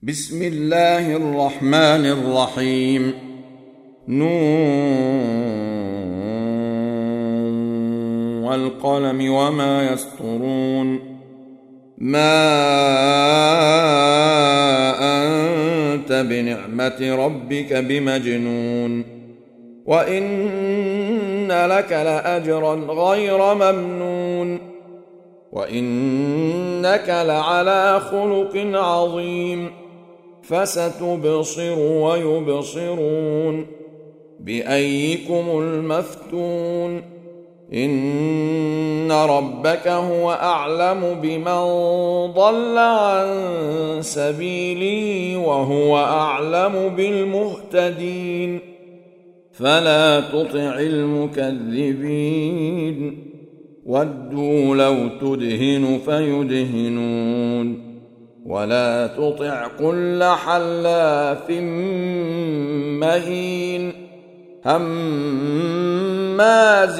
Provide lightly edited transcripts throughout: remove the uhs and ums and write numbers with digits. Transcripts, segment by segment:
بسم الله الرحمن الرحيم. والقلم وما يسطرون. ما أنت بنعمة ربك بمجنون، وإن لك لأجرا غير ممنون، وإنك لعلى خلق عظيم. فستبصر ويبصرون بأيكم المفتون. إن ربك هو أعلم بمن ضل عن سبيله وهو أعلم بالمهتدين. فلا تطع المكذبين، ودوا لو تدهن فيدهنون. ولا تطع كل حلاف مهين هماز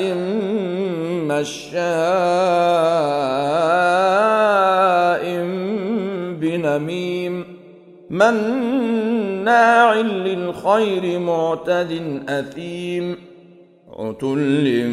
مشاء بنميم مناع للخير معتد أثيم عتل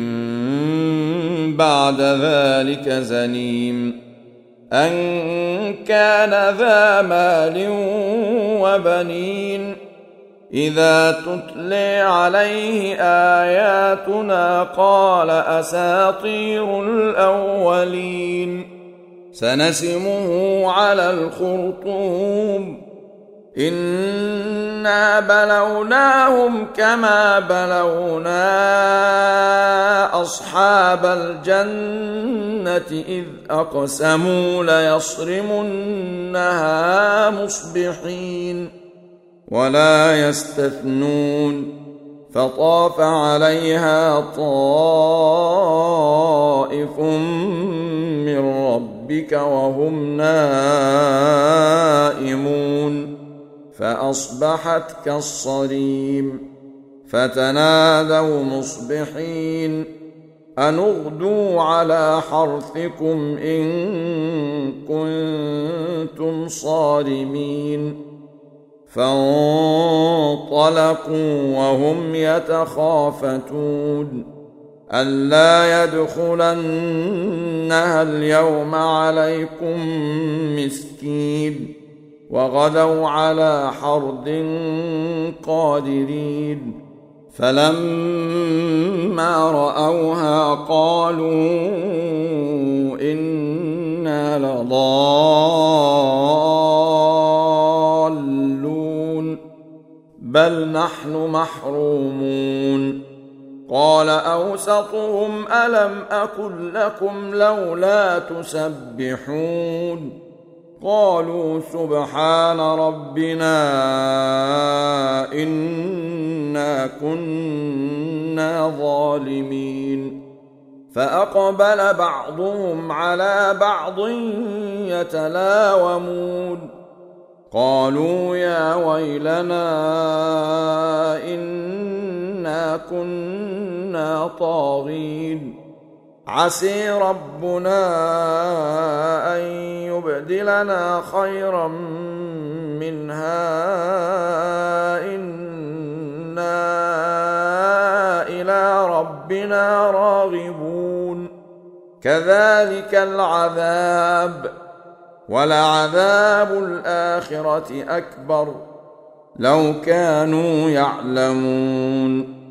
بعد ذلك زنيم أن كان ذا مال وبنين. إذا تتلي عليه آياتنا قال أساطير الأولين. سنسمه على الخرطوم. إنا بلوناهم كما بلونا أصحاب الجنة إذ أقسموا ليصرمنها مصبحين ولا يستثنون. فطاف عليها طائف من ربك وهم نائمون فأصبحت كالصريم. فتنادوا مصبحين أن اغدوا على حرثكم إن كنتم صارمين. فانطلقوا وهم يتخافتون ألا يدخلنها اليوم عليكم مسكين. وغدوا على حرد قادرين. فلما رأوها قالوا إنا لضالون بل نحن محرومون. قال أوسطهم ألم أقل لكم لولا تسبحون. قالوا سبحان ربنا إنا كنا ظالمين. فأقبل بعضهم على بعض يتلاومون قالوا يا ويلنا إنا كنا طاغين. عسي ربنا أن يبدلنا خيرا منها إنا إلى ربنا راغبون. كذلك العذاب ولعذاب الآخرة أكبر لو كانوا يعلمون.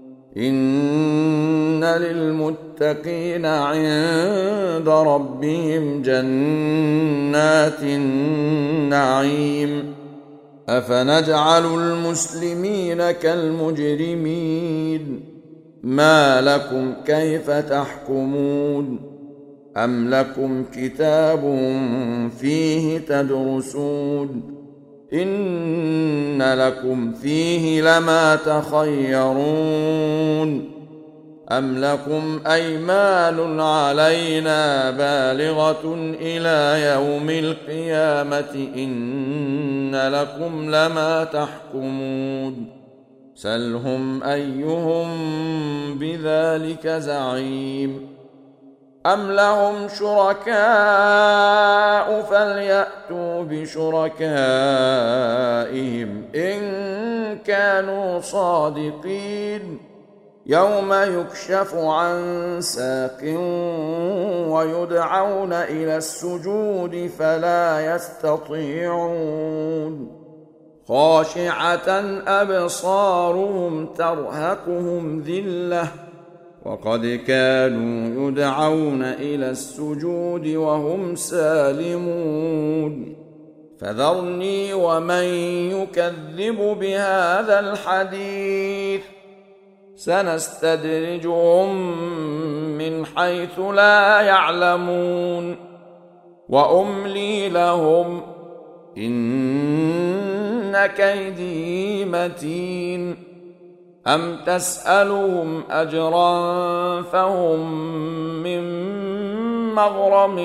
إن للمتقين عند ربهم جنات النعيم. أفنجعل المسلمين كالمجرمين. ما لكم كيف تحكمون. أم لكم كتاب فيه تدرسون إن لكم فيه لما تخيرون. أم لكم أيمان علينا بالغة إلى يوم القيامة إن لكم لما تحكمون. سلهم أيهم بذلك زعيم. أم لهم شركاء فليأتوا بشركائهم إن كانوا صادقين يوم يكشف عن ساق ويدعون إلى السجود فلا يستطيعون خاشعة أبصارهم ترهقهم ذلة وقد كانوا يدعون إلى السجود وهم سالمون فذرني ومن يكذب بهذا الحديث سنستدرجهم من حيث لا يعلمون وأملي لهم إن كيدي متين أم تسألهم أجرا فهم من مغرم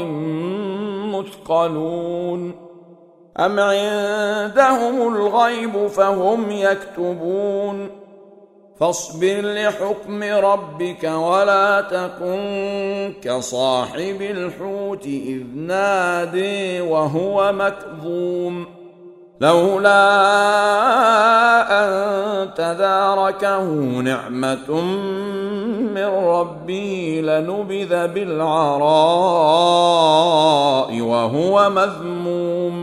مثقلون أم عندهم الغيب فهم يكتبون فاصبر لحكم ربك ولا تكن كصاحب الحوت إذ نادي وهو مكظوم لولا أن تداركه نعمة من ربه لنبذ بالعراء وهو مذموم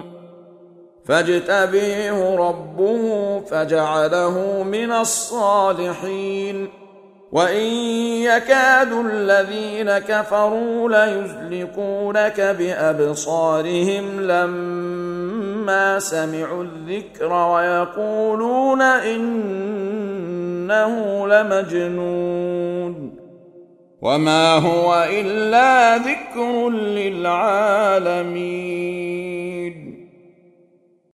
فاجتبيه ربه فجعله من الصالحين وإن يكاد الذين كفروا ليزلقونك بأبصارهم لما سمعوا الذكر ويقولون إنه لمجنون وما هو إلا ذكر للعالمين